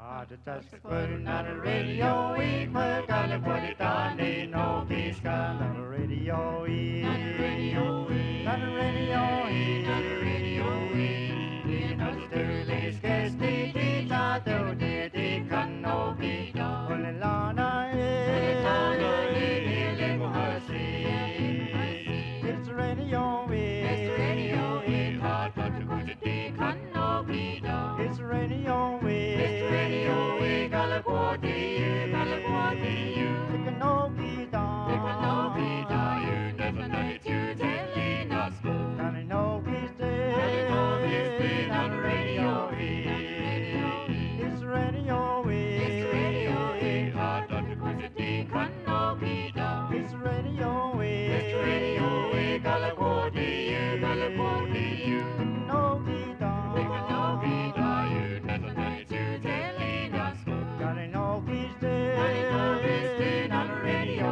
the touch putting on the radio, we put on the put it on the no peace on the radio, on the radio, on the radio, on the radio, in the stirless case, the tita do the can no be done. Only Lana is it's radio, it's radio, it's hard but to put it can no be done. It's radio, it's radio, we California, it can no be done. It can no be done. You never know it, you telling us more. And I know he's dead, on the radio, it's radio, it's radio, it's hard but to put it can no be done. It's radio, we California, it can no be done. It can no be done. You never know it, you telling us more. And I know he's dead, on the radio,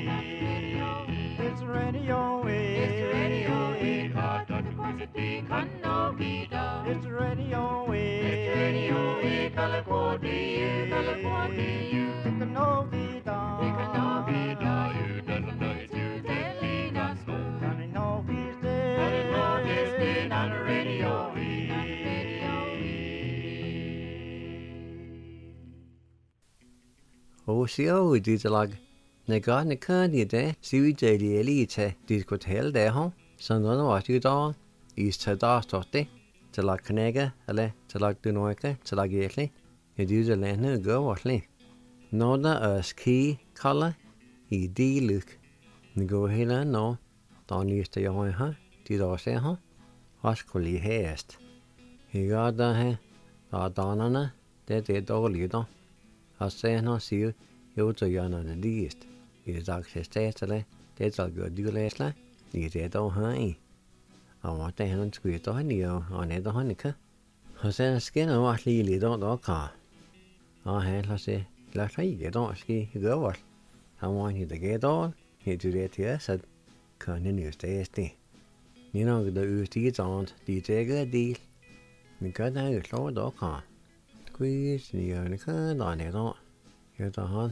it's radio, it's radio, it's hard but to put it can no be done. It's radio, California, it can no be done. It can no be done. You never know it, you telling us more. And I know he's dead, on the radio. Osio didalag naga nakani de siwi daily elite discotel de ho sanona what you do is to da stotte to la knega ale to la dunoike to la getli you do the lene go whatly no da ski color I di look go hela no don used to your ha did I say ha askoli hest he got da he da donana de dårlig da I say no see you to yon on the least. It is actually stately, that's all good you last. You did all high. I want to hand squeeze on you on it honica. I said a skin of what Lily don't know car. I had, I say, let you don't ski, you go what. I want you to get on. You do that here, said, continue tasty. You know, the UT's on, the take a deal. You got a slow dog car. Squeeze the unicorn on it on. You're the hunt.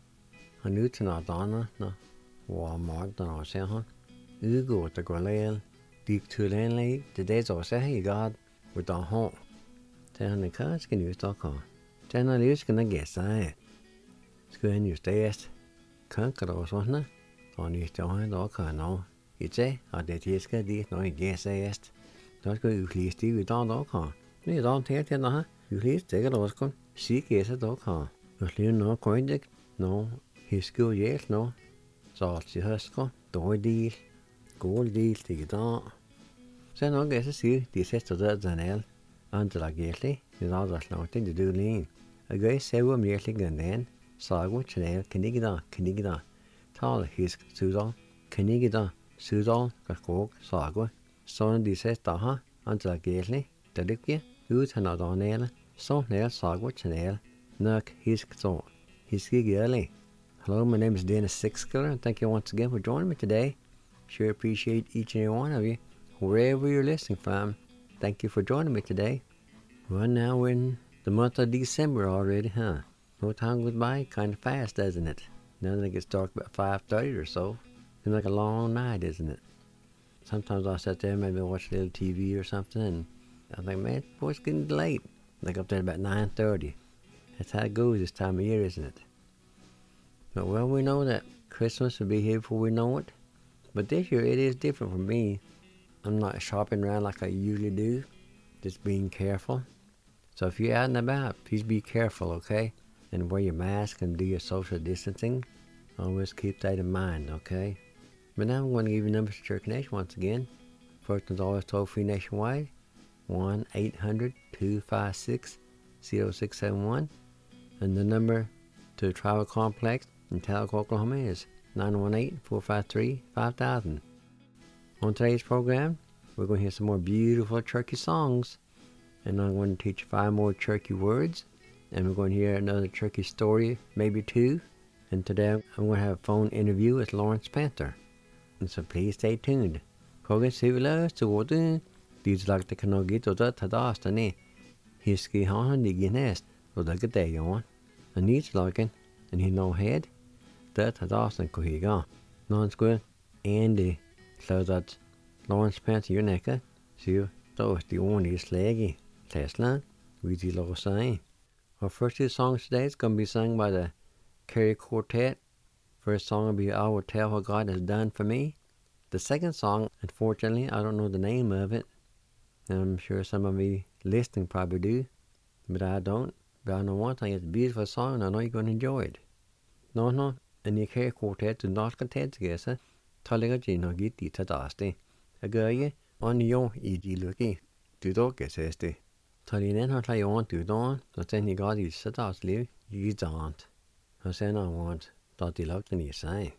I knew to not honor, no. Walmart, and I say, hunt. You go to go lail. Dig to landlady. The days I say, you got with the home. Then the cars can use the car. Then I use can guess I. Schoon use test. Can't go wasn't it? On you still hand the car now. You say, I did yes, get this, no, yes, I asked. Don't go, you please, do you don't know car. You don't take it, huh? You please take it, Oscar. See, guess it, dog car. You know, coin dick, no, his school, yes, no. So, she has got door deal, gold deal, take it on. So, no, guess I see, this is to that Zanel, until I get it, is all that's nothing to do lean. A guy several years and then, saw Chanel, Canigida, tall his Sudan, Canigida, Sudan, Kakok, Sago, son this is Daha, until I get it, the Likia, who's another nail, so nail Sago Chanel. Nuck, his so he's early. Hello, my name is Dennis Sixkiller, and thank you once again for joining me today. Sure appreciate each and every one of you, wherever you're listening from. Thank you for joining me today. Well, now we're in the month of December already, huh? No time goes by kind of fast, doesn't it? Now that it gets dark about 5:30 or so, seems like a long night, isn't it? Sometimes I'll sit there, maybe watch a little TV or something, and I think, man, boy, it's getting late. Like up there about 9:30. That's how it goes this time of year, isn't it? But well, we know that Christmas will be here before we know it. But this year it is different for me. I'm not shopping around like I usually do. Just being careful. So if you're out and about, please be careful, okay? And wear your mask and do your social distancing. Always keep that in mind, okay? But now I'm going to give you numbers to Church Nation once again. First one's always toll-free nationwide. 1-800-256-0671. And the number to the Travel Complex in Talcott, Oklahoma is 918-453-5000. On today's program, we're going to hear some more beautiful Cherokee songs. And I'm going to teach you 5 more Cherokee words. And we're going to hear another Cherokee story, maybe 2. And today I'm going to have a phone interview with Lawrence Panther. And so please stay tuned. Kogan Sivila, Suwodun, these like the Kanogito Tadastane. Hiski Han Niginest. og det er det on. And he's looking, and he no head. That had Austin Cohiga. Non square, Andy, so that Lawrence Spencer Uneka, so that was the only slaggy. Tesla, we did low saying. Our first two songs today is going to be sung by the Kerry Quartet. First song will be I Will Tell What God Has Done For Me. The second song, unfortunately, I don't know the name of it. I'm sure some of you listening probably do, but I don't. But I know one thing, it's a beautiful song and I know you're going to enjoy it. No, and the Kerry Quartet do not content together. Talliga Gino get the Tadasti. A girl, on your E.G. Lucky, do dog get says. Tallinn har tagit on to dawn, och sen I got his liv I dant. Och sen I want that the luck in say.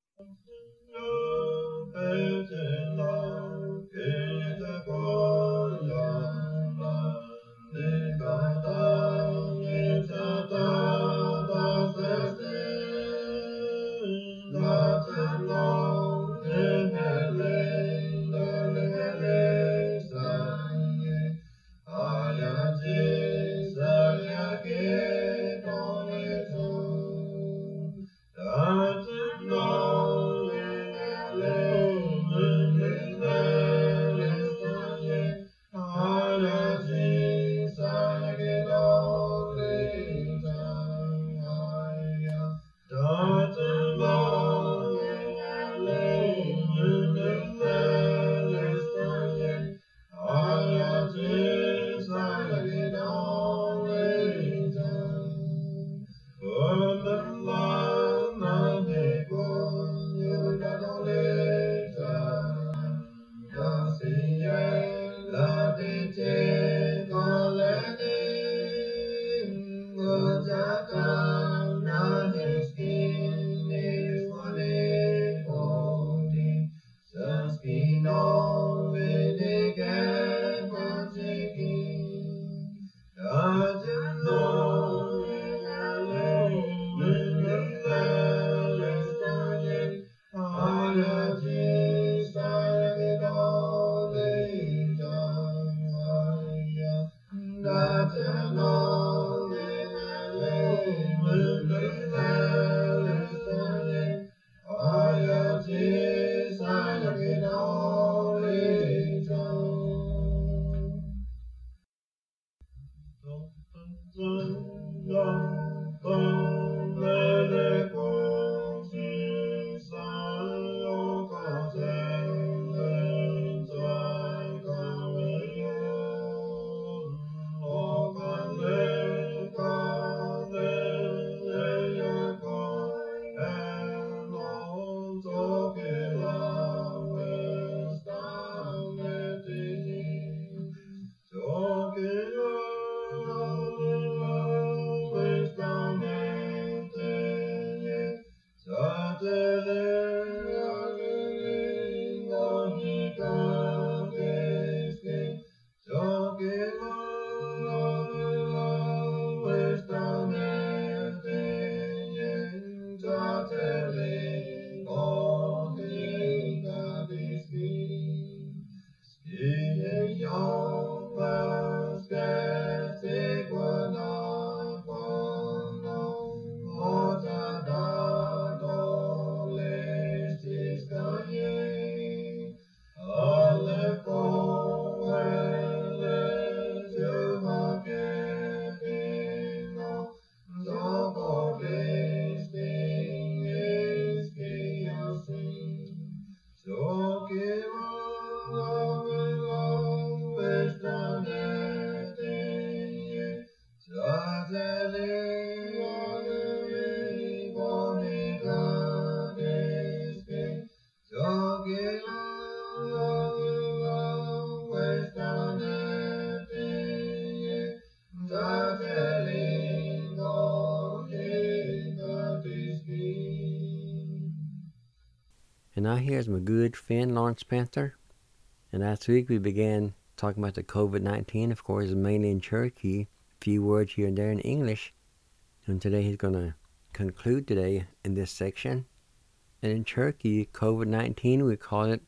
And now here's my good friend Lawrence Panther. And last week we began talking about the COVID-19, of course, mainly in Cherokee, a few words here and there in English. And today he's going to conclude today in this section. And in Cherokee, COVID-19, we call it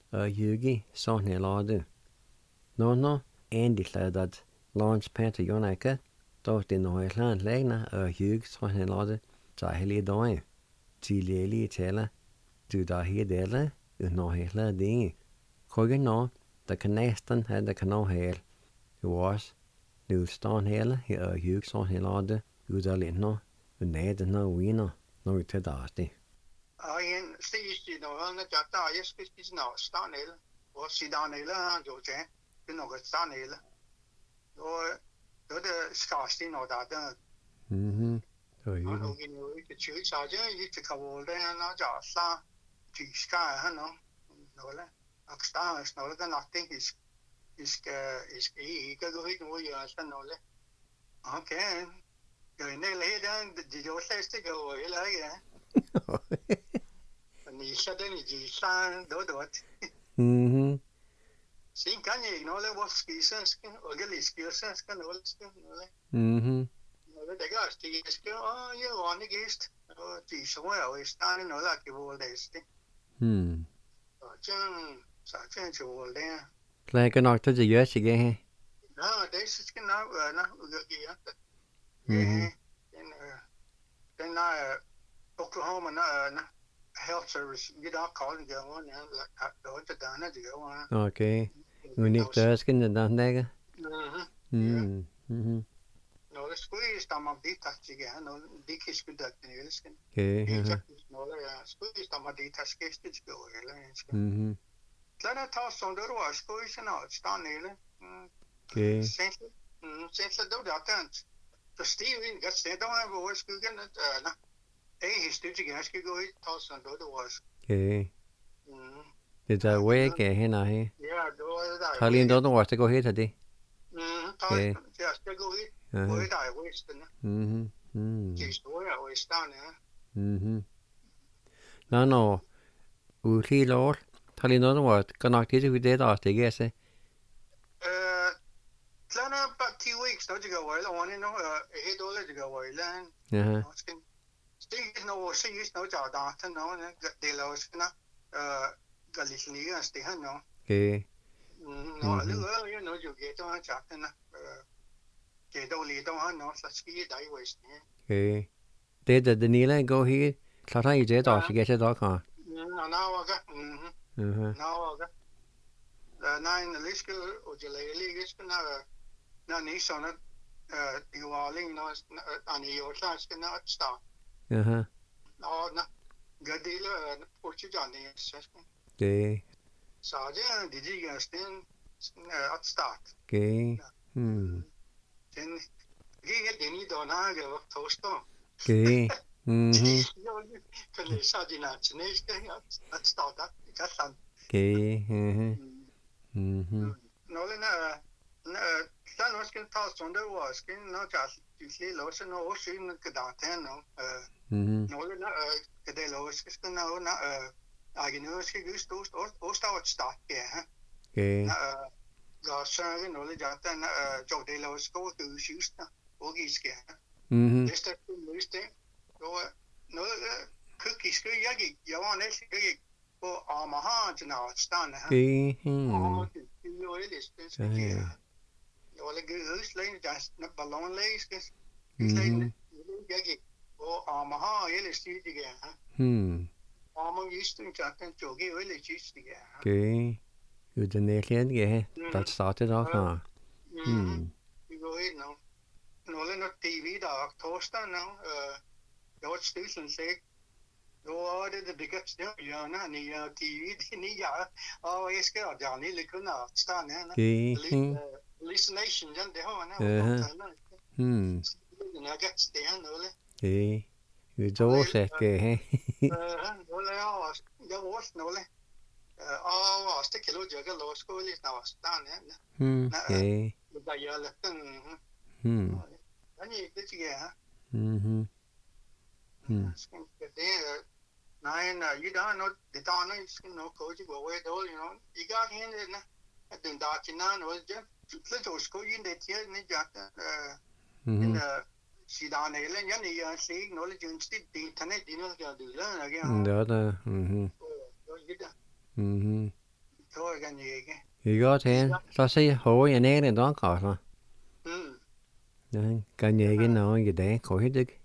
Yugi Soneladu. No, Andy said that Lawrence Panther Yonaka, Då det når jeg langt lægner og hygge så han lade så hele dagen. Tidligere taler du der her dele når hele det. Krogen nå der kan næsten have der kan nå hele. Jo også nu står hele her og hygge så han lade ud der lidt nå. Men nej den når vinder når vi til der det. En stig når han der jeg skal spise nå stand hele. Og sidan hele han jo til. Det nok stand hele. Og det skarst når der. Rồi. Nó cái người cái chữ sao chứ cái cầu đây nó giả sa chỉ sky hả nó là stars nó là cái nothing is cái người giờ sao nó là okay rồi này lấy đó chỉ cho sai cái rồi là cái ni sao đây ni chỉ sa đó đó xin cái gì nó là what skills cái skills cái nó là det gør det skal jeg var ikke gæst og de så er jo starten noget der kan være det så sådan så vold der Lại cái nọ tôi chỉ nhớ chỉ cái he. Det skal nok gøre den Oklahoma health service you don't call it go on đó cho đó det go Okay. Người nít tới cái này đang đây nó là squeeze tầm đi tắt gì cả nó đi khi squeeze được thì nó skin nó là squeeze tầm đi tắt cái cái rồi là cái nó tháo xong đó rồi squeeze nó start này Okay. Sen då där tant så Steven got stand on var skulle gå na historisk jeg skal gå hit tháo xong đó rồi Okay. Det der way cái hen er he. ja det var der Har lige noget der går helt af det. Okay. Jeg skal gå hit hvor der er Western det står jo Western Nå ude lort. Har lige noget der går nok det vi det der det kan se. Klana about 2 weeks no to go well on no head all to go well and still no see no job that no de los na Galicia ste han no no lu no you get on chat na ke do li do han no så ski dai west det der den ile går helt klart i det der så kan jeg der kan no okay nine liske og je lige skal na ni sådan you are ling no ani yo slash kan not start no na gadila portugal det så det de sten at start den den i dona ga tosto kan det så de nationale at start at san Nålen så nu skal ta sådan der var skal nok just lige låse noget også i den kadante no nålen kan det låse skal noget na nu skal vi stå at start ja så nålen ja den jo det låse gå du synes der og I skal det er det noget cookies skal jeg var næsten ikke på Omaha til noget stand her jo ellers det skal jeg jo lægge udslag der er ballon læske jeg gik på Omaha ellers det her Omaha just den chatten jogi jo ellers det her jo den er klart ja der startede nok her jo ikke no nålen og TV der torsdag no jeg var stillen sig då det biggest ja na ni TV ni ja och jag ska ja ni lika kunna stanna na hallucination den det har na jag got stand eller vi då så he då jag var snåle och det kilo jag går lås skulle nå stanna där jag lätten ani det tycker jag nej you don't know the don't know coach go away though you know you got in na at den der til nan og det så skulle ind det til ni ja sidan eller jeg se knowledge institute det internet det noget gør det la så kan jeg ikke vi går til så se hvor jeg nede den der så Đấy, cả nhà cái nào gì đấy khỏi hết được.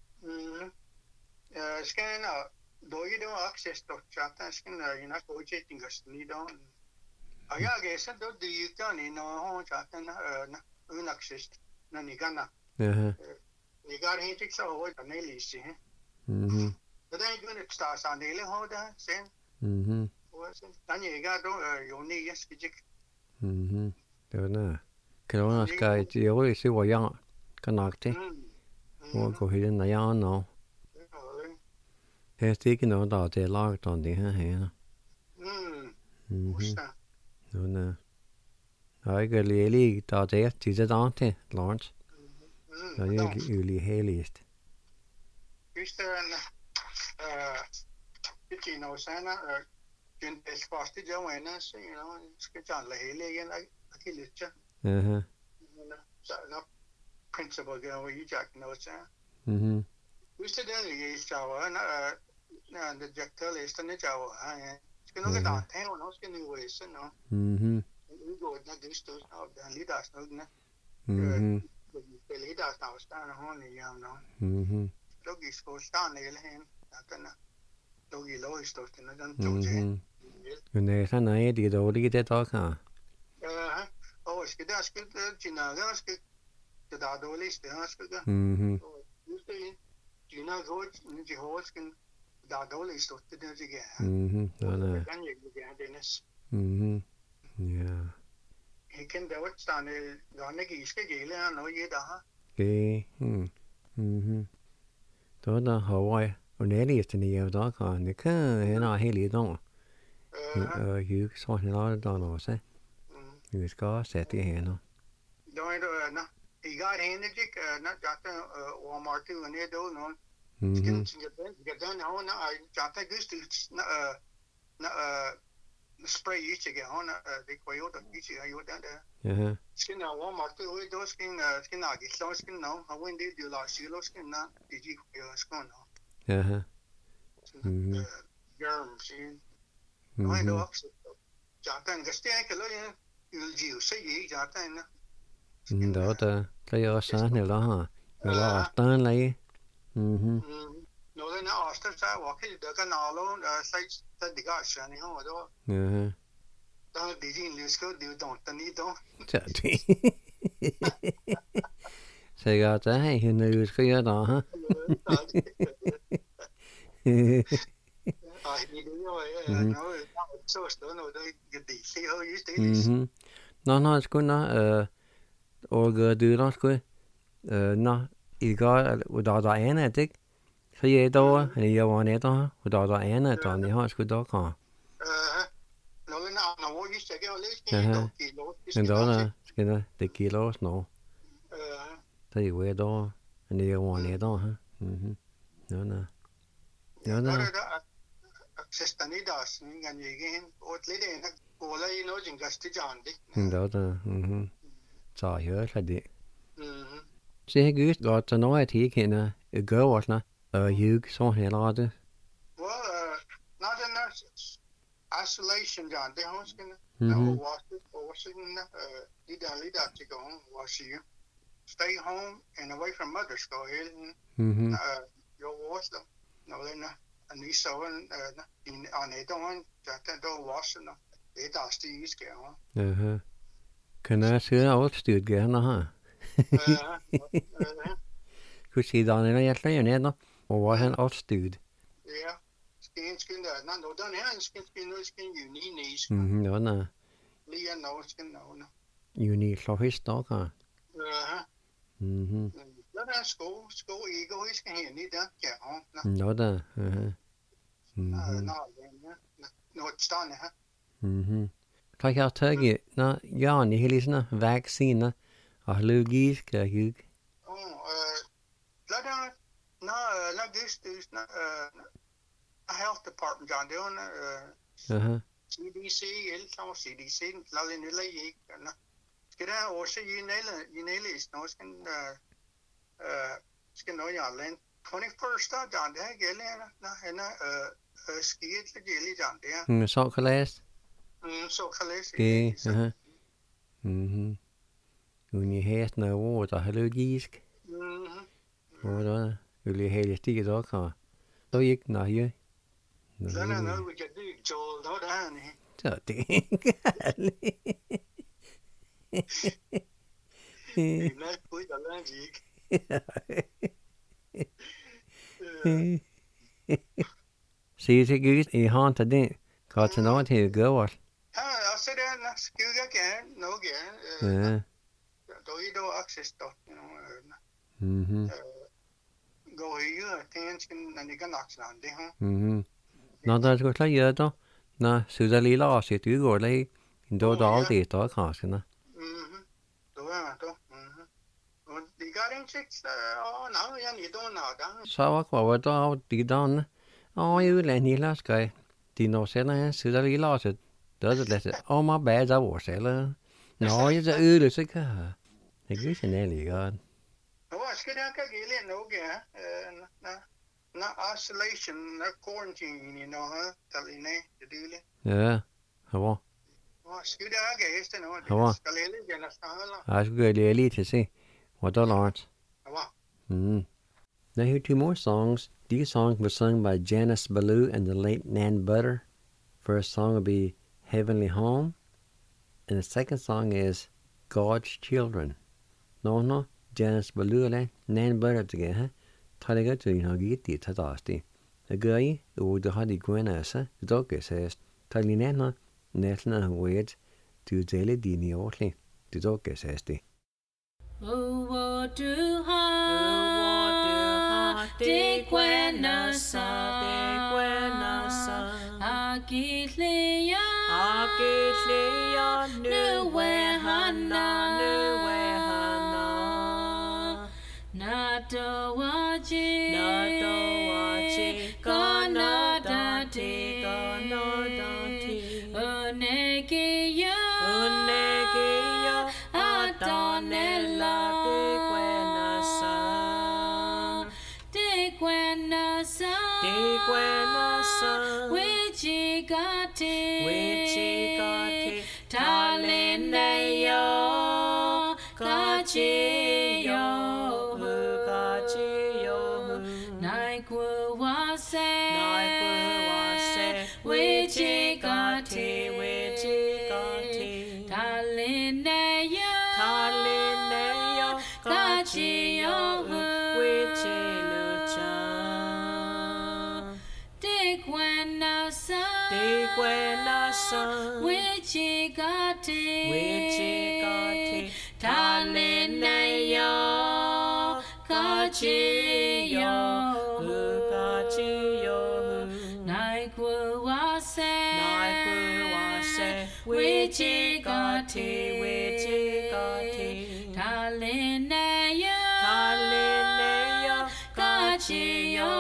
Skal đối với đó access to chata skal ina có chế tình cái gì đó. Aya cái sao đó đi cái này nó ho chata na un access na ni gana. Ni gar hết chứ sao hồi cái này lì xí. Cái đấy cái start sang đây là ho đó sen. Cái này cái đó unique yes cái. Đó nè. Cái đó là cái điều ấy sẽ vào yang cái nào thế. Có khi là yang nó. Thế thì cái nó đào thế lo toàn đi ha hè nó. Đó nè. Rồi cái lì đào thế chỉ ra đó thế launch. Đó là lì hay list. Cái chuyện nào sáng á chuyện để sport thì giống vậy nó cái chọn là hay lì cái list chứ. Nó principle cái gì chắc nó chứ. Cái đó là chào nó director list nó chào cái nó cái đàn theo nó cái new ways nó. Cái gọi là cái store nào đàn leaders nó. Cái leaders nào start nó hơn nhiều nó. Lúc cái store start này là hen cái nó. Lúc cái lối store thì nó đang trồng gì. Cái này sao này đi đâu đi cái đó cả. Cái đó cái chuyện nào cái đào đồ list đó cái. You know, go into holes can da dole is to the again. Can you get Dennis? Yeah. He can do it stand gonna gis cái gì là nói gì đó. Okay. Đó là Hawaii. Ở nơi này thì nhiều đó còn những cái nào hay lý đó. Như sao nó đó sẽ. Như có sẽ thì hè nó. Đó nó. He got handed not got the Walmart too and they don't know. Get done now na got the goose to spray each again on the coyote each you done there. Skin Walmart too we do skin get so skin now how when they do last year skin na did you skin now. Germs in. I know got the get cái lối you'll you say gì got the đó ta cái ở sáng này đó hả rồi là tên lấy nó lên nó ở sao walk cái cái nào luôn sai đi cái sáng này không đó đó đi trên lưu school đi đâu tận đi đâu chả đi Sài Gòn trái hay hình như cái đó hả nó cũng nó og du nå skulle nå I går og da ene det så jeg da jeg var nede og da ene da ni har skulle da kan men da skal det det kilos nå så jeg var da jeg var nede ha nå accessanidas ngan igen og lidt en kola I know jingasti jandi da så jeg har det så jeg gik godt så når jeg tænker hende gør også nå jeg så heller det not in isolation John det har skin washing leader to go home wash you stay home and away from mother's go in your wash them no then and we saw in on it on that don't wash no it does the use go Kan jeg se alt styrt gerne ha? Kunne si da når jeg slår ned da, og var han alt styrt? Ja, skin der, nå den her skin unis. Ja, nej. Lige nå skin nå. Uni slår hist da ka? Der er sko ego I skal hen I der, ja. Ja da. Nå stanne her. Ta jeg taget na ja ni helisna vaccine og logisk kan jeg la this na health department John doing CDC el CDC la ni la I na skal der også I nele no skal no ja len 21st John det gælder na skiet det gælder John det så kan læse så kan læse okay Uni hæst na wo der hallogisk. Og der ville hele stikke der kan. Så gik na her. Sådan er noget, vi kan dykke til, der er han. Så det. Det er meget godt, der er han ikke. Se til Gud i hånd til den. Kan til noget til at gøre. Ja, så det er skygge gerne, noget gerne. Ja. Der er jo access der. Går i tænken, når det kan nok sådan det her. Når der skal klare gjøre det, når så lille og sæt ud går det, en dag der aldrig der kanskje. Då er det. Og det gør ikke nej, jeg lige der. Så var der de dagene. Og jeg ville lige lade skrev. De når sender så lille og sæt. Der er det lidt. Og mig bag der var selv. Nå, jeg så øde så kan. Det gør sig nærlig godt. Nå, skal det ikke gælde noget, ja. Nå, isolation, nå, quarantine, you know, der er nej, det dele. Ja, hvor? Nå, skal det ikke heste noget, det skal lille igen, jeg skulle gøre lige til at se, hvor der lort. Hvor? Now here are 2 more songs. These songs were sung by Janice Ballou and the late Nan Butter. First song will be Heavenly Home, and the second song is God's Children. No, Janice Ballou and Nan Butter together. Talega to you get it at Asti. A guy who the Hadi Gwenasa, the dog says, Talinana, Netna wait to daily dini ortly. The dog says the. Oh, what do ha, de Gwenasa, Agitlia, Nuwe Hana, Nadawaji, Ganadati, Unegiya, Adonella, De Gwenasa, Wichigati, Talineyo, Gachiyo, Naikuwase, Wichigati, Talineyo, Gachiyo, Wichigati, Talineyo, Gachiyo, Naikuwase, Wichigati, Talineyo, Gachiyo,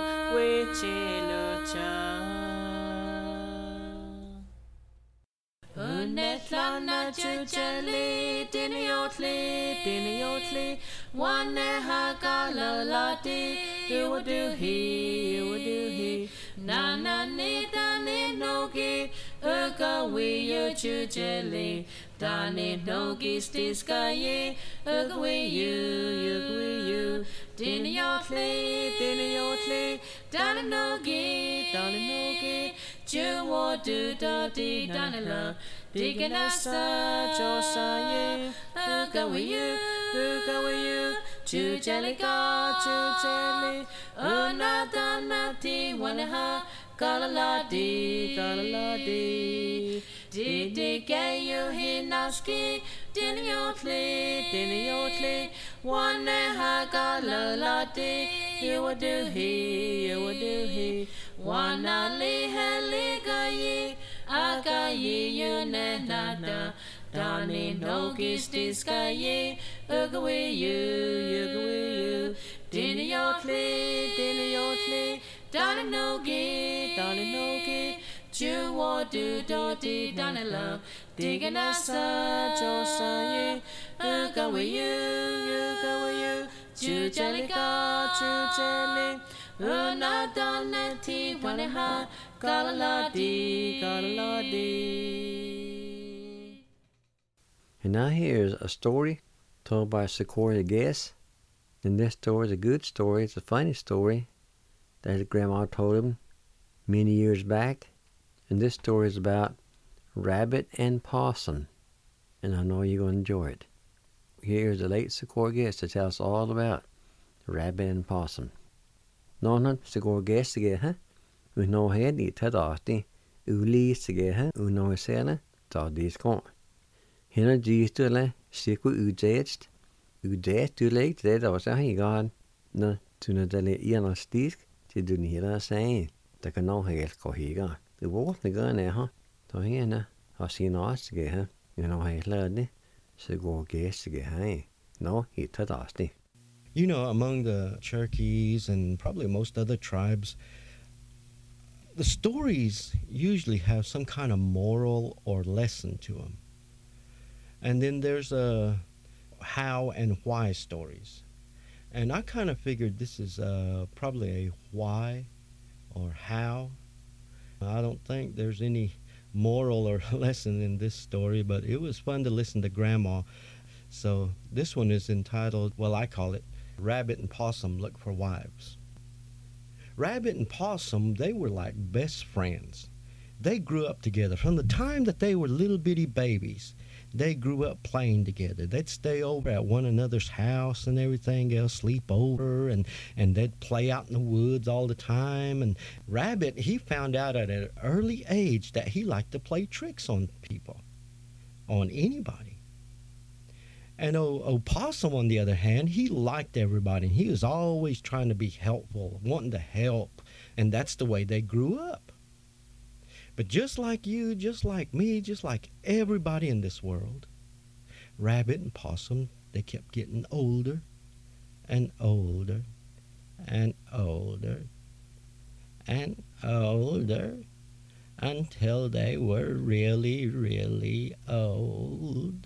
Netlana jujali diniyotli wane hagalalati you would do he nana ni dani nogi uga we you jujali dani nogi stiskaye uga we you diniyotli dani nogi you would do dadi danila Digging us Josaye, uga with you, Jelly, Unadanati, Wanaha, Galaladi, Did get you hinaski, Diniyotli, Wanaha, Galaladi, you would do he, Wanali, Heligaye. Agaye yunenada, Dani nogis diskaye, ugawe you, Diniyotli, Dani nogi, Juwa do dodi, Dani love, digging us a Josaye, ugawe you, Jelly, Unadanati, Wanaha, Galaladi. And now here's a story told by Sequoia Guess. And this story is a good story. It's a funny story that his grandma told him many years back. And this story is about Rabbit and Possum. And I know you're going to enjoy it. Here's the late Sequoia Guess to tell us all about Rabbit and Possum. Någon Sequoia Guess again, we know head I tadasti, ulis again, uno sena, ta diskon. Hina gistule, siku udest, du legt det også i gang, når tunadele ena stisk, til du nira sagen, der kan nå helt kohiga. Det vårt gør ne ha, ta hena, har sin astige ha, you know helt lade, Sequoia Guess again, no I tadasti. You know, among the Cherokees and probably most other tribes, the stories usually have some kind of moral or lesson to them. And then there's a how and why stories. And I kind of figured this is probably a why or how. I don't think there's any moral or lesson in this story, but it was fun to listen to Grandma. So this one is entitled, well, I call it, Rabbit and Possum Look for Wives. Rabbit and Possum, they were like best friends. They grew up together. From the time that they were little bitty babies, they grew up playing together. They'd stay over at one another's house and everything else, sleep over, and they'd play out in the woods all the time. And Rabbit, he found out at an early age that he liked to play tricks on people, on anybody. And Possum, on the other hand, he liked everybody. He was always trying to be helpful, wanting to help. And that's the way they grew up. But just like you, just like me, just like everybody in this world, Rabbit and Possum, they kept getting older and older and older and older until they were really, really old.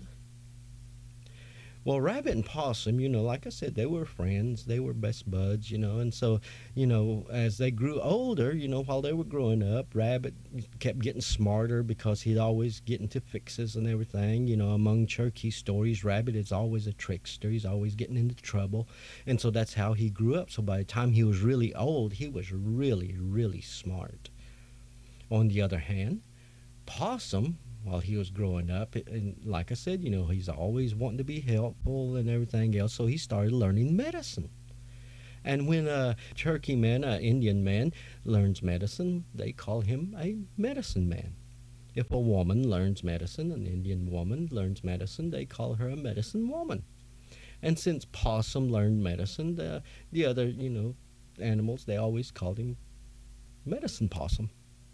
Well, Rabbit and Possum, you know, like I said, they were friends. They were best buds, you know. And so, you know, as they grew older, you know, while they were growing up, Rabbit kept getting smarter because he'd always get into fixes and everything. You know, among Cherokee stories, Rabbit is always a trickster. He's always getting into trouble. And so that's how he grew up. So by the time he was really old, he was really, really smart. On the other hand, Possum, while he was growing up, and like I said, you know, he's always wanting to be helpful and everything else, so he started learning medicine. And when a Cherokee man, an Indian man, learns medicine, they call him a medicine man. If a woman learns medicine, an Indian woman learns medicine, they call her a medicine woman. And since Possum learned medicine, the other, you know, animals, they always called him Medicine Possum.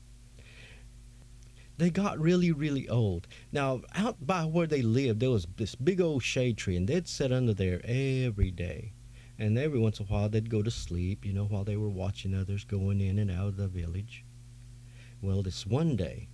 They got really, really old. Now, out by where they lived, there was this big old shade tree, and they'd sit under there every day. And every once in a while, they'd go to sleep, you know, while they were watching others going in and out of the village. Well, this one day,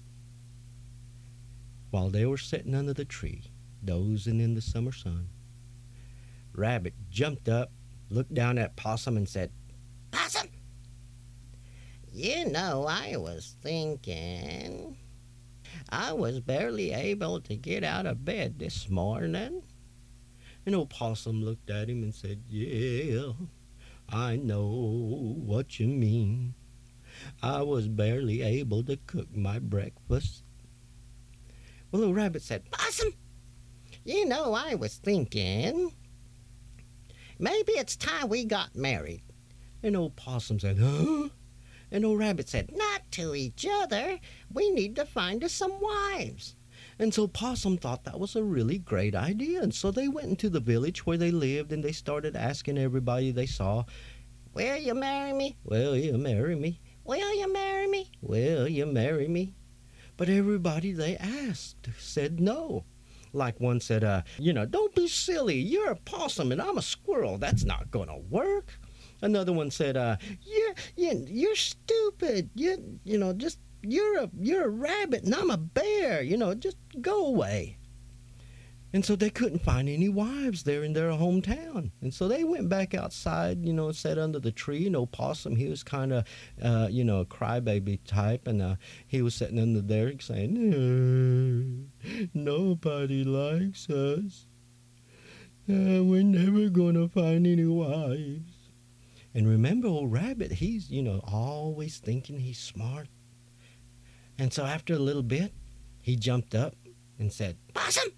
while they were sitting under the tree, dozing in the summer sun, Rabbit jumped up, looked down at Possum, and said, "Possum, you know, I was thinking, I was barely able to get out of bed this morning." And old Possum looked at him and said, "Yeah, I know what you mean. I was barely able to cook my breakfast." Well, old Rabbit said, "Possum, you know, I was thinking, maybe it's time we got married." And old Possum said, "Huh?" And old Rabbit said, "Not to each other. We need to find us some wives." And so Possum thought that was a really great idea. And so they went into the village where they lived, and they started asking everybody they saw, "Will you marry me? Will you marry me? Will you marry me? Will you marry me?" But everybody they asked said no. Like one said, you know, "Don't be silly. You're a possum and I'm a squirrel. That's not going to work." Another one said, "You're stupid. You know, just you're a rabbit and I'm a bear. You know, just go away." And so they couldn't find any wives there in their hometown. And so they went back outside, you know, sat under the tree. You know, Possum, he was kind of, you know, a crybaby type. And he was sitting under there saying, "Nobody likes us. We're never going to find any wives. And remember, old Rabbit, he's, always thinking he's smart. And so after a little bit, he jumped up and said, Possum,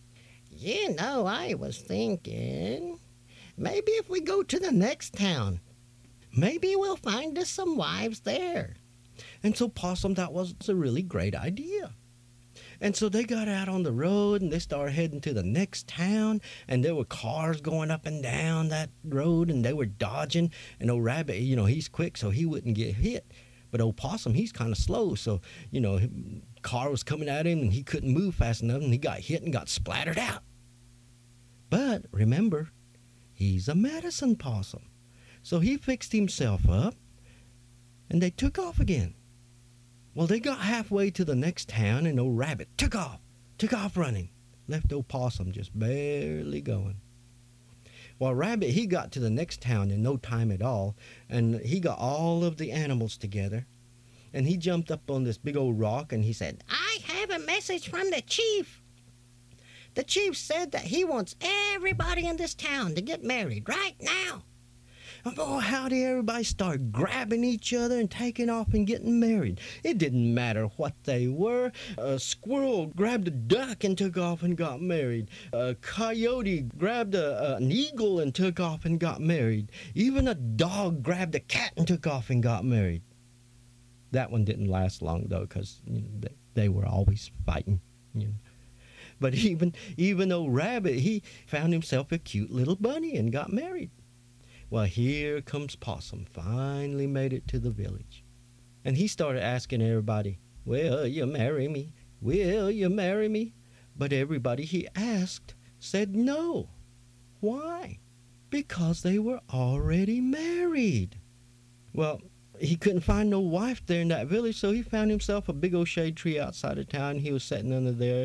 I was thinking, maybe if we go to the next town, maybe we'll find us some wives there. And so Possum, that was a really great idea. And so they got out on the road and they started heading to the next town, and there were cars going up and down that road and they were dodging. And old Rabbit, he's quick so he wouldn't get hit. But old Possum, he's kind of slow, so, car was coming at him and he couldn't move fast enough and he got hit and got splattered out. But remember, he's a medicine possum. So he fixed himself up and they took off again. Well, they got halfway to the next town and old Rabbit took off running, left old Possum just barely going. Well, Rabbit, he got to the next town in no time at all, and he got all of the animals together, and he jumped up on this big old rock and he said, I have a message from the chief. The chief said that he wants everybody in this town to get married right now. And boy, how did everybody start grabbing each other and taking off and getting married. It didn't matter what they were. A squirrel grabbed a duck and took off and got married. A coyote grabbed an eagle and took off and got married. Even a dog grabbed a cat and took off and got married. That one didn't last long, though, because they were always fighting. But even old Rabbit, he found himself a cute little bunny and got married. Well, here comes Possum, finally made it to the village. And he started asking everybody, will you marry me? Will you marry me? But everybody he asked said no. Why? Because they were already married. Well, he couldn't find no wife there in that village, so he found himself a big old shade tree outside of town. He was sitting under there,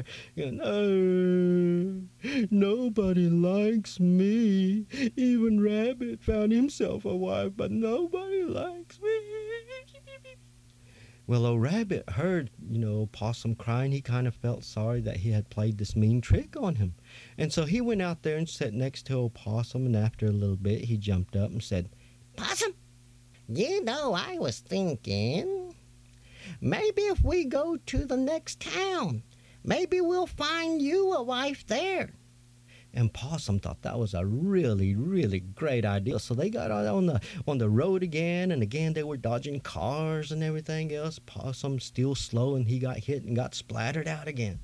nobody likes me. Even Rabbit found himself a wife, but nobody likes me. Well, old Rabbit heard, Possum crying. He kind of felt sorry that he had played this mean trick on him. And so he went out there and sat next to old Possum, and after a little bit, he jumped up and said, Possum, I was thinking, maybe if we go to the next town, maybe we'll find you a wife there. And Possum thought that was a really, really great idea. So they got out on the road again, and again they were dodging cars and everything else. Possum still slow, and he got hit and got splattered out again.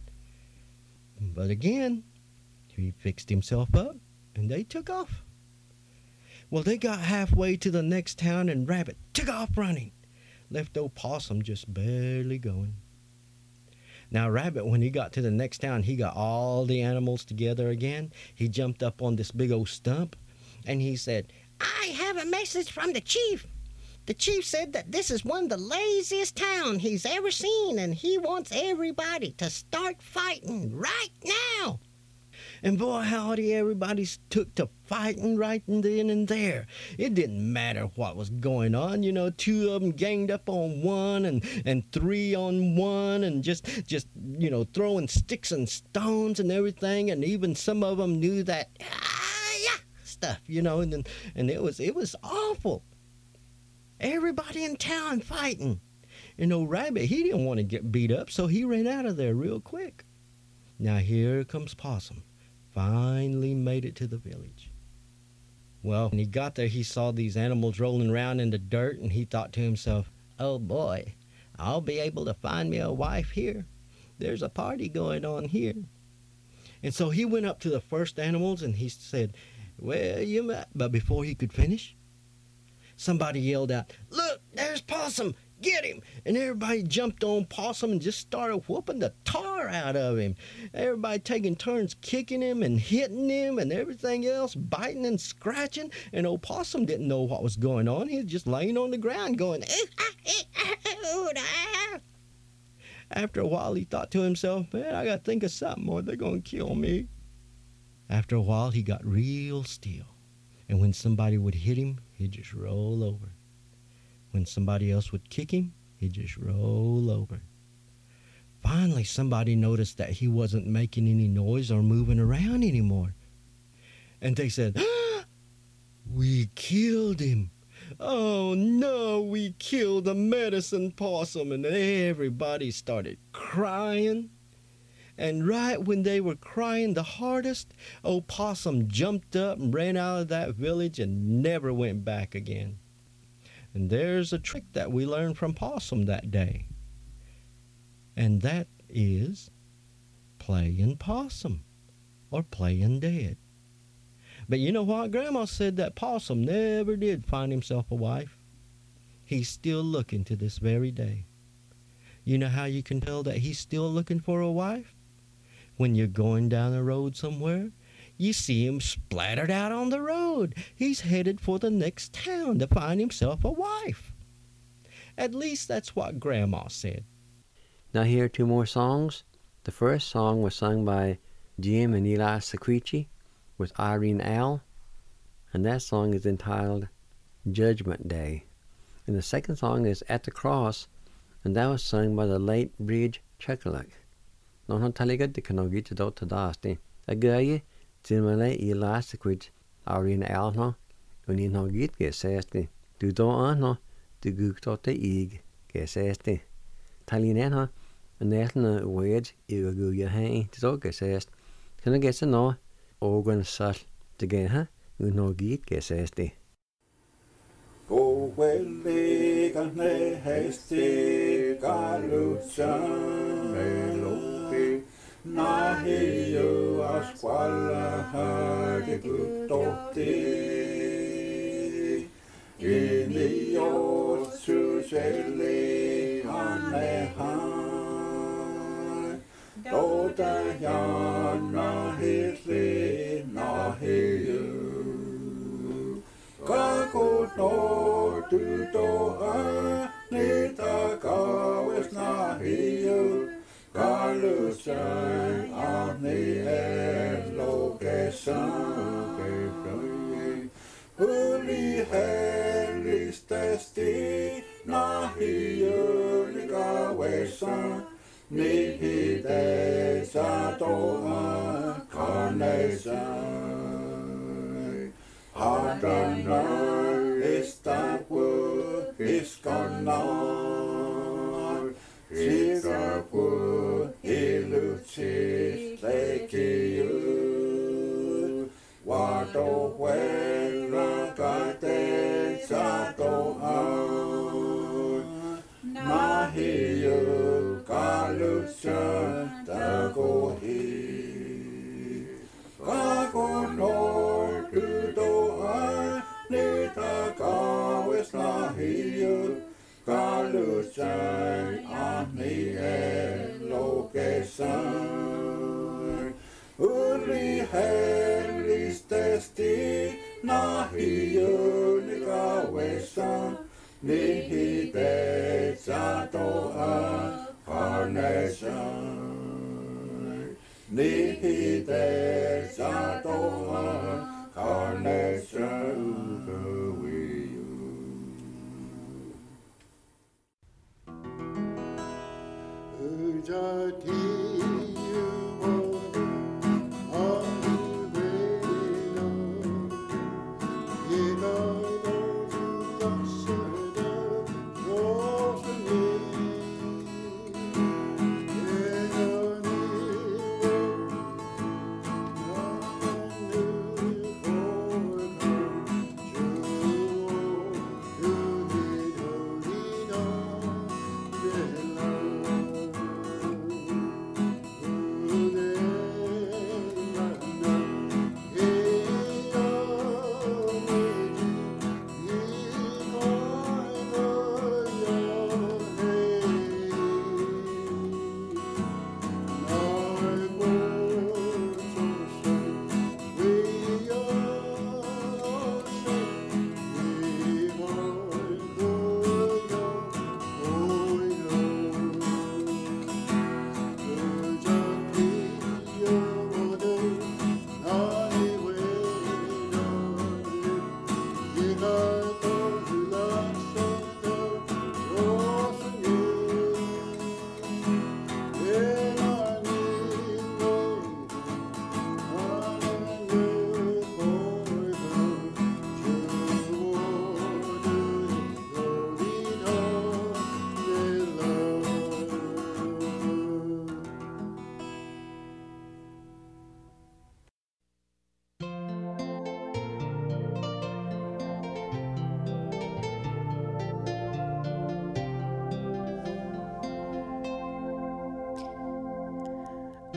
But again, he fixed himself up, and they took off. Well, they got halfway to the next town, and Rabbit took off running, left old Possum just barely going. Now, Rabbit, when he got to the next town, he got all the animals together again. He jumped up on this big old stump, and he said, I have a message from the chief. The chief said that this is one of the laziest towns he's ever seen, and he wants everybody to start fighting right now. And boy, howdy, everybody took to fighting right then and there. It didn't matter what was going on. Two of them ganged up on one and three on one and just throwing sticks and stones and everything. And even some of them knew that stuff, and it was awful. Everybody in town fighting. And old Rabbit, he didn't want to get beat up, so he ran out of there real quick. Now here comes Possum. Finally made it to the village. Well, when he got there, he saw these animals rolling around in the dirt, and he thought to himself, oh boy, I'll be able to find me a wife here. There's a party going on here. And so he went up to the first animals, and he said, but before he could finish, somebody yelled out, look, there's Possum. Get him! And everybody jumped on Possum and just started whooping the tar out of him. Everybody taking turns kicking him and hitting him and everything else, biting and scratching. And old Possum didn't know what was going on. He was just laying on the ground going, After a while, he thought to himself, man, I got to think of something or they're going to kill me. After a while, he got real still. And when somebody would hit him, he'd just roll over. When somebody else would kick him, he'd just roll over. Finally, somebody noticed that he wasn't making any noise or moving around anymore. And they said, "We killed him. Oh no, we killed the medicine possum." And everybody started crying. And right when they were crying the hardest, old Possum jumped up and ran out of that village and never went back again. And there's a trick that we learned from Possum that day. And that is playing possum or playing dead. But you know what? Grandma said that Possum never did find himself a wife. He's still looking to this very day. You know how you can tell that he's still looking for a wife? When you're going down the road somewhere, you see him splattered out on the road. He's headed for the next town to find himself a wife. At least that's what Grandma said. Now here are two more songs. The first song was sung by Jim and Eli Sequicci with Irene Al, and that song is entitled Judgment Day. And the second song is At the Cross, and that was sung by the late Bridge Chuckaluk. Non taliga de canogi to dot to dasti. A guy, Timale Eli Sequicci, Irene Al no, unin no git gesesti. Du do no, du guktote ig gesesti. Talinena, and netna wage igaguya hain to dot gesest. Can I guess no? Organ sat to get her, no git gesesti. Go well, leg and hasty, galuchan, melope, nahi you asquala, hardy good doctor. In the old Suseli, on the high, Dota Yana, his nahi you. Kako no tu to ni ta ka wes na hiu kalusai ani location ke huli heli testi na hiu ni ka wesa ni hide sa to carnation. Adana istapu iskanar Sigapu iluci lekiu Wato huela kate sato Nahiu kaluca tagohi Kagonor tudoa nita kawes nahiu kalusai ani lokesan uli helis testi nahiu ni kawesan nihide satoa carnation Nihide satoa carnation kawiyu.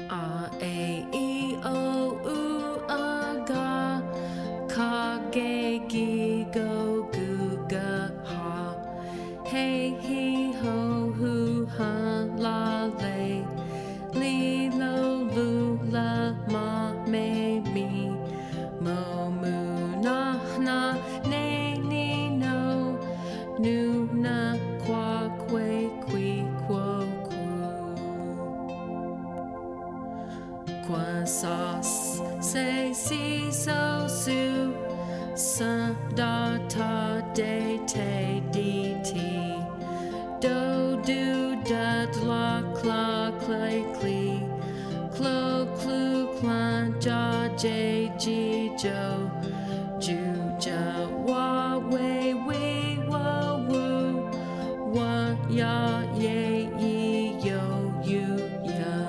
A, E, O, U, A, Ga, Ka, Ge, Gi, Go, Gu, Ga, Ha. Hey, he, ho, hu, ha, la, lay. Li, lo, lu, la, ma, me, mi. Mo, mu, na, ne, ni, no. Nu, na, qua, que, qui, quo, qua, sa, se, si, so, su. Sa, da, ta, de, te, di, ti. Do, do, da, la, cla, clay, clee. Clo, clu, clan, ja, j, g, jo. Ju, ja, wa, we, wa, woo. Wa, ya, ye, ye, yo, you, ya.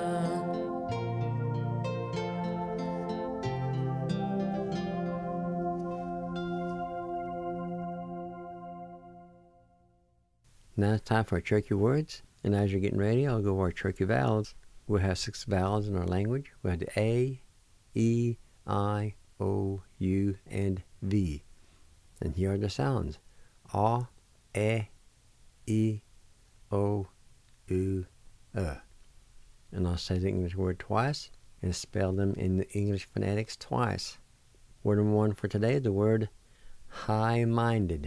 Now it's time for our Cherokee words. And as you're getting ready, I'll go over our Cherokee vowels. We'll have 6 vowels in our language. We have the A, E, I, O, U, and V. And here are the sounds. A, E, O, U, And I'll say the English word twice and spell them in the English phonetics twice. Word number 1 for today is the word high-minded.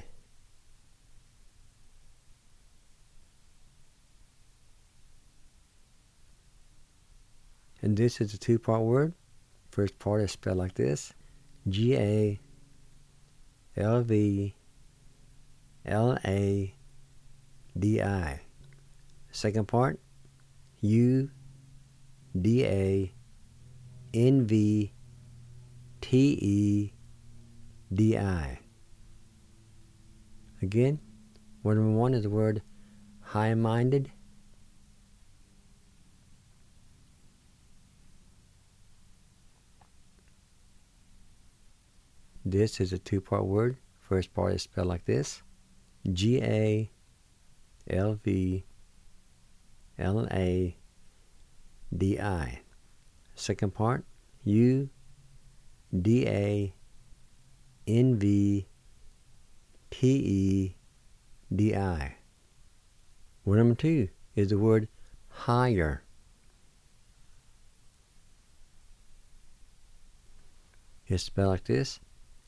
And this is a 2-part word. First part is spelled like this. G-A-L-V-L-A-D-I. Second part, U-D-A-N-V-T-E-D-I. Again, word number 1 is the word high-minded. This is a 2-part word. First part is spelled like this. G-A-L-V-L-A-D-I. Second part, U-D-A-N-V-T-E-D-I. Word number 2 is the word higher. It's spelled like this.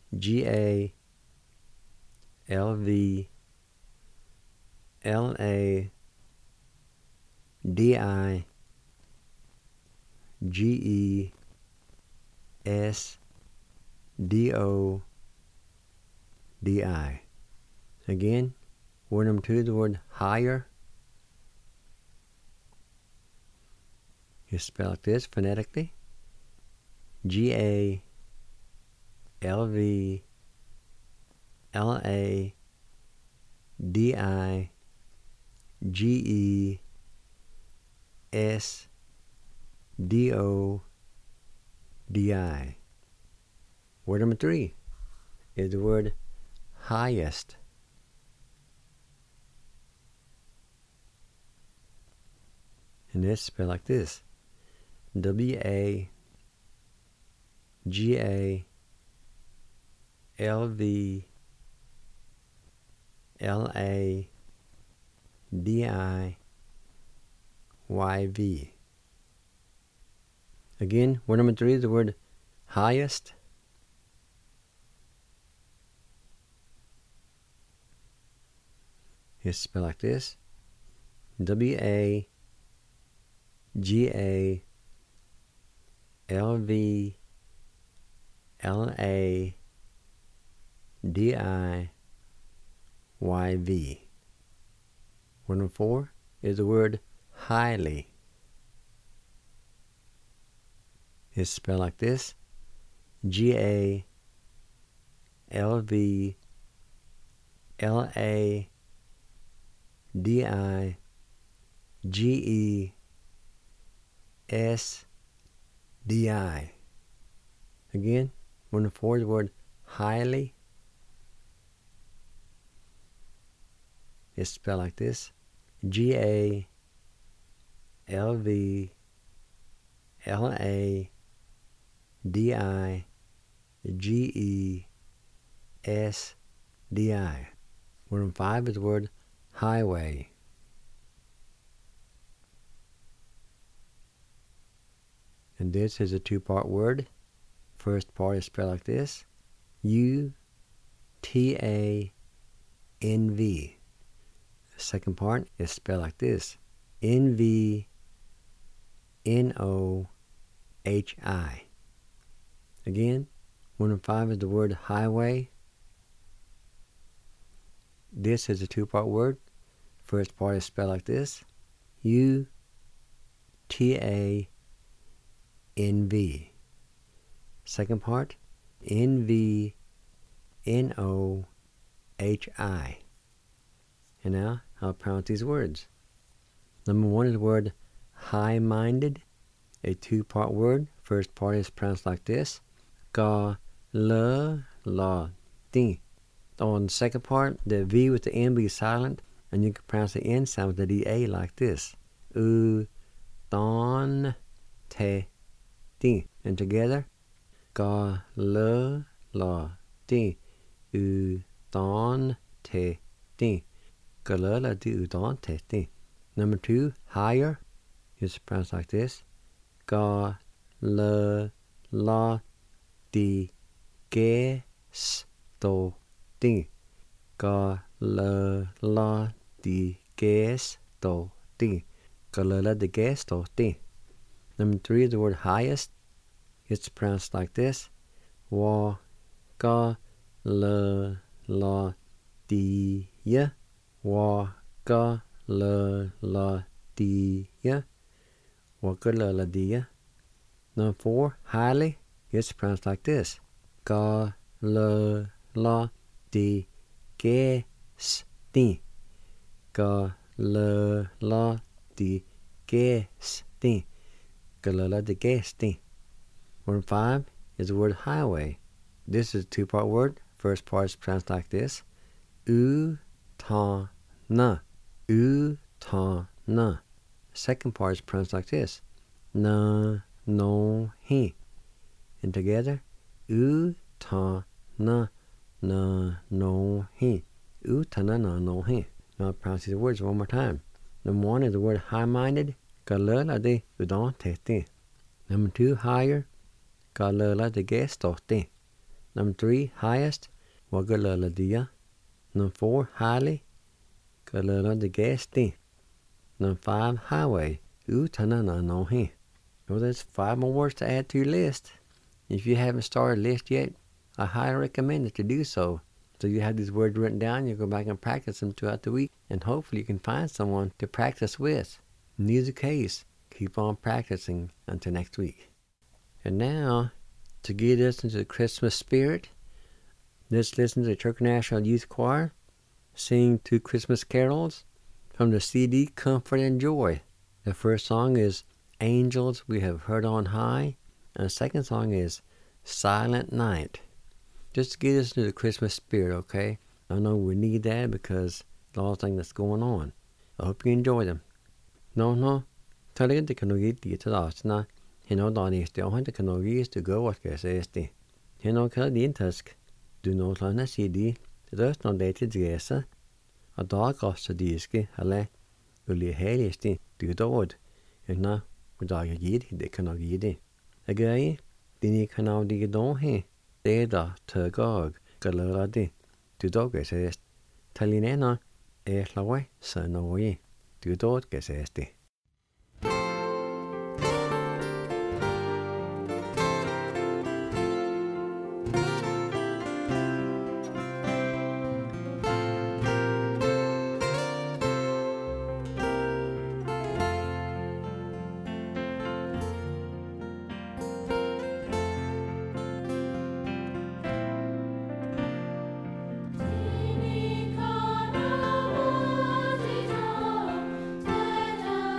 G-A-L-V-L-A-D-I-G-E-S-D-O-D-I. Again, word number 2 is the word higher. It's spelled like this phonetically. G-A-L-V-L-A-D-I-G-E-S-D-O-D-I. Word number 3 is the word highest. And it's spelled like this. W-A-G-A-L-V-L-A-D-I-Y-V. Again, word number 3 is the word highest. It's spelled like this. W-A-G-A-L-V-L-A-D-I-Y-V. Word number 4 is the word highly. It's spelled like this. G-A-L-V-L-A-D-I-G-E-S-D-I. Again, word number 4 is the word highly. It's spelled like this. G-A-L-V L-A-D-I-G-E-S-D-I. Word number 5 is the word highway. And this is a two-part word. First part is spelled like this: U-T-A-N-V. The second part is spelled like this: N-V-N-O-H-I. Again, word number 5 is the word highway. This is a two-part word. First part is spelled like this: U-T-A-N-V. Second part, N-V-N-O-H-I. And now, I'll pronounce these words. Number 1 is the word high-minded, a two-part word. First part is pronounced like this: Ga-la-la-di. On the second part, the V with the N be silent, and you can pronounce the N sound with the D-A like this: U-don-te-di. And together, Ga-la-la-di, U-don-te-di. Ga-la-la-di, U-don-te-di. Number 2, higher, is pronounced like this: Ga-la-la-di, ge-sto-di. Ga-la-la-di, ge-sto-di. Ga-la-la-di, ge-sto-di. Number 3 is the word highest. It's pronounced like this: Wa-ga-la-la-di-ya. Wa-ga-la-la-di-ya. Wa-ga-la-la-di-ya. Number 4, highly. It's pronounced like this: Ga-la-la-di-ge-sti. Ga-la-la-di-ge-sti. Ga-la-la-di-ge-sti. Word 5 is the word highway. This is a two-part word. First part is pronounced like this: U-ta-na. U-ta-na. Second part is pronounced like this: Na-no-hi. And together, U-ta-na, na-no-hi. U-ta-na, na-no-hi. Now I'll pronounce these words one more time. Number 1 is the word high-minded: Ga-la-la-di, u-don-te-di. Number 2, higher: Ga-la-la-di, ge-sto-di. Number 3, highest: Wa-ga-la-la-di-ya. Number 4, highly: Ga-la-la-di, ge-sti. Number 5, highway: U-ta-na, na-no-hi. Well, there's 5 more words to add to your list. If you haven't started a list yet, I highly recommend that you do so. So you have these words written down, you go back and practice them throughout the week, and hopefully you can find someone to practice with. In either case, keep on practicing until next week. And now, to get us into the Christmas spirit, let's listen to the Turkey National Youth Choir sing 2 Christmas carols from the CD Comfort and Joy. The first song is Angels We Have Heard on High, and the second song is Silent Night. Just to get us into the Christmas spirit, okay? I know we need that because of all the things that's going on. I hope you enjoy them. No, talaga di kanogi dito na hino dani este ohan di kanogi is to go what kese este. Hino ka di intask du no lana CD röst no date jesa a dag ossa diski hale uli heli este du dod. Na udaga gid di kanogi di. Agai dini kanau di don he Deda Tugog Galaradi Dudog est Talinena Lawe Sanoye Dudod Gesesti. Tini kana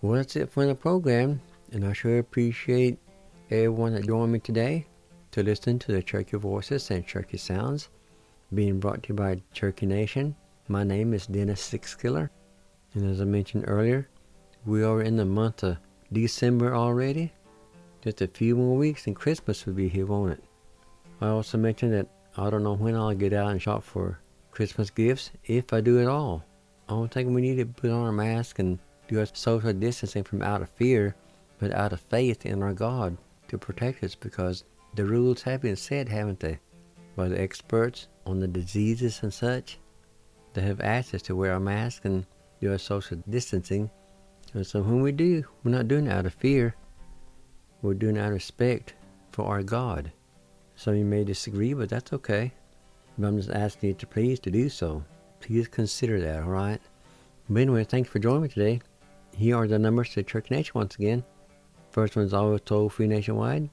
Well, that's it for the program, and I sure appreciate everyone that joined me today to listen to the Cherokee Voices and Cherokee Sounds, being brought to you by Cherokee Nation. My name is Dennis Sixkiller, and as I mentioned earlier, we are in the month of December already. Just a few more weeks and Christmas will be here, won't it? I also mentioned that I don't know when I'll get out and shop for Christmas gifts, if I do at all. I don't think we need to put on our mask and do our social distancing from out of fear, but out of faith in our God to protect us, because the rules have been set, haven't they, by the experts on the diseases and such. They have asked us to wear our mask and do our social distancing. And so when we do, we're not doing it out of fear. We're doing it out of respect for our God. Some of you may disagree, but that's okay. But I'm just asking you to please to do so. Please consider that, all right? But anyway, thanks for joining me today. Here are the numbers to Cherokee Nation once again. First one is always toll-free nationwide,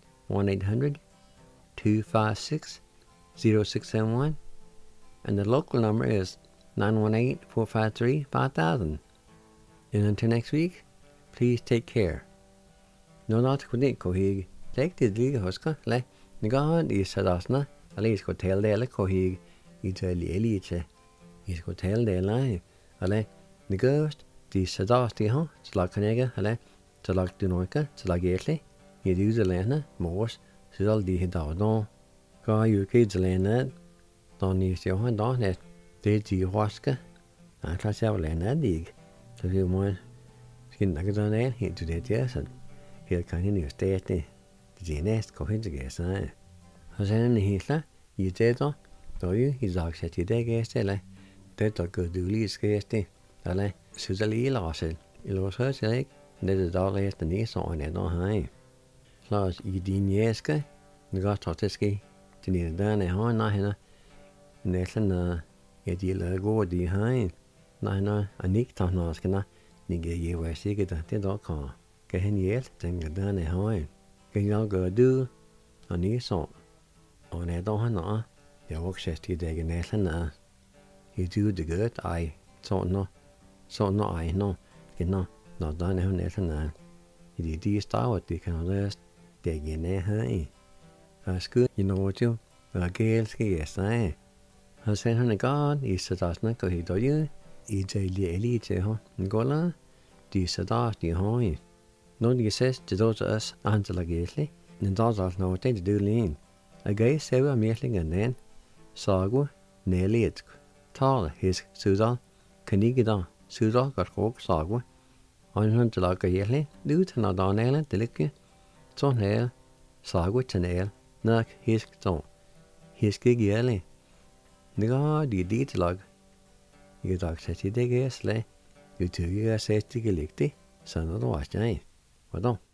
1-800-256-0671. And the local number is 918-453-5000. And until next week, please take care. No not kuni ko hig. Take the liga hoska le. Nigahan is sadasna. Alis ko tell de le ko hig. Itali elite. Is ko tell de la. Ale. Nigast. Die sadas die ha. Slag kanega. Ale. Slag dunoika. Slag etli. You do the lena. Mors. Sidal di hidadon. Ka you kids lena. Don is your hand on it. Did you hoska? I class out lena dig. Så vi må skinne ikke sådan en helt til det der, så helt kan hende jo stætte det næste går hen til gæster. Og så er det helt klart, i det der, der er jo i dag sæt i det gæster, eller det der gør du lige skæste, eller synes jeg lige lader selv. Eller hvad så siger ikke, det er der læste næste år, en der her. Så i din jæske, det går så til ske, til dine dørene har en hende, næsten ja, de lader gode de her. Nej, anik tager når skal na, nige jewa sikkert det der kan hen hjælp den gaderne høj. Kan jeg gøre du, og ni så, og når der han er, jeg også sæt i det næsten er. I du det godt ej, så når ej når, når der er næsten er. I de staver det kan læse, det er gene her i. Og skud i noget jo, og gæld skal jeg sige. Og sen han er godt, i så der snakker i dag. I det elite her, ngola, de sadar de har. Når de ses til dog til os, antalagelig, men der er noget det du lige. Agay sever merlingen den, sagu, nælet, tale hisk sudal, kanigida, sudal godt rok sagu. Og han til lagelig, du til når der næle delikke, så næl, sagu til næl, nok hisk så, hisk ikke jælig. Nega de til lag. I dag sætter det gæsle. Jeg tykker jeg sætter det ligtigt, så når du var ikke. Hvad da?